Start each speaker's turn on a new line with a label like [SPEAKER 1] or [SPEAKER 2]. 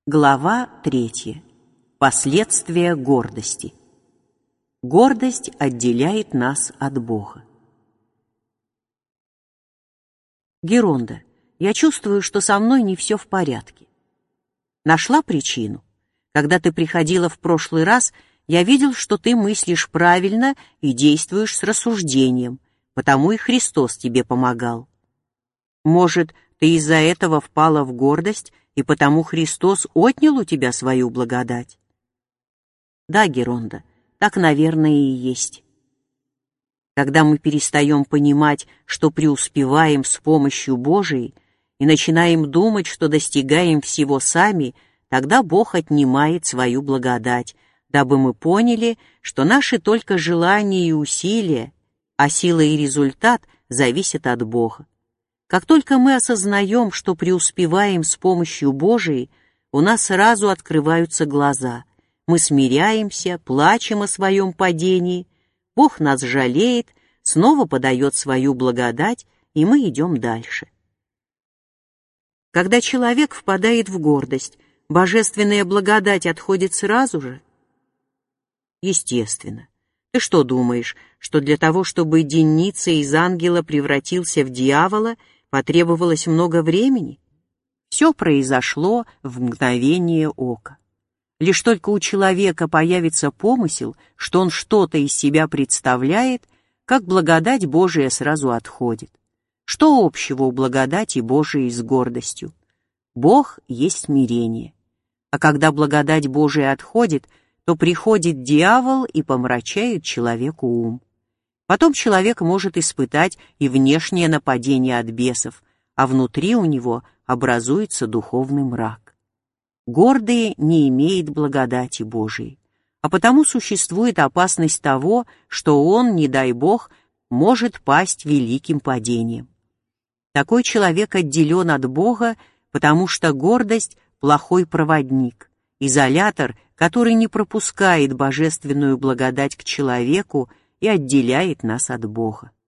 [SPEAKER 1] Глава 3. Последствия гордости. Гордость отделяет нас от Бога. Геронда, я чувствую, что со мной не все в порядке. Нашла причину? Когда ты приходила в прошлый раз, я видел, что ты мыслишь правильно и действуешь с рассуждением, потому и Христос тебе помогал. Может, ты из-за этого впала в гордость, и потому Христос отнял у тебя свою благодать? Да, Геронда, так, наверное, и есть. Когда мы перестаем понимать, что преуспеваем с помощью Божией, и начинаем думать, что достигаем всего сами, тогда Бог отнимает свою благодать, дабы мы поняли, что наши только желания и усилия, а сила и результат зависят от Бога. Как только мы осознаем, что преуспеваем с помощью Божией, у нас сразу открываются глаза. Мы смиряемся, плачем о своем падении, Бог нас жалеет, снова подает свою благодать, и мы идем дальше. Когда человек впадает в гордость, божественная благодать отходит сразу же? Естественно. Ты что думаешь, что для того, чтобы Деница из ангела превратился в дьявола, потребовалось много времени? Все произошло в мгновение ока. Лишь только у человека появится помысел, что он что-то из себя представляет, как благодать Божия сразу отходит. Что общего у благодати Божией с гордостью? Бог есть смирение. А когда благодать Божия отходит, то приходит дьявол и помрачает человеку ум. Потом человек может испытать и внешнее нападение от бесов, а внутри у него образуется духовный мрак. Гордый не имеет благодати Божией, а потому существует опасность того, что он, не дай Бог, может пасть великим падением. Такой человек отделен от Бога, потому что гордость – плохой проводник, изолятор, который не пропускает божественную благодать к человеку и отделяет нас от Бога.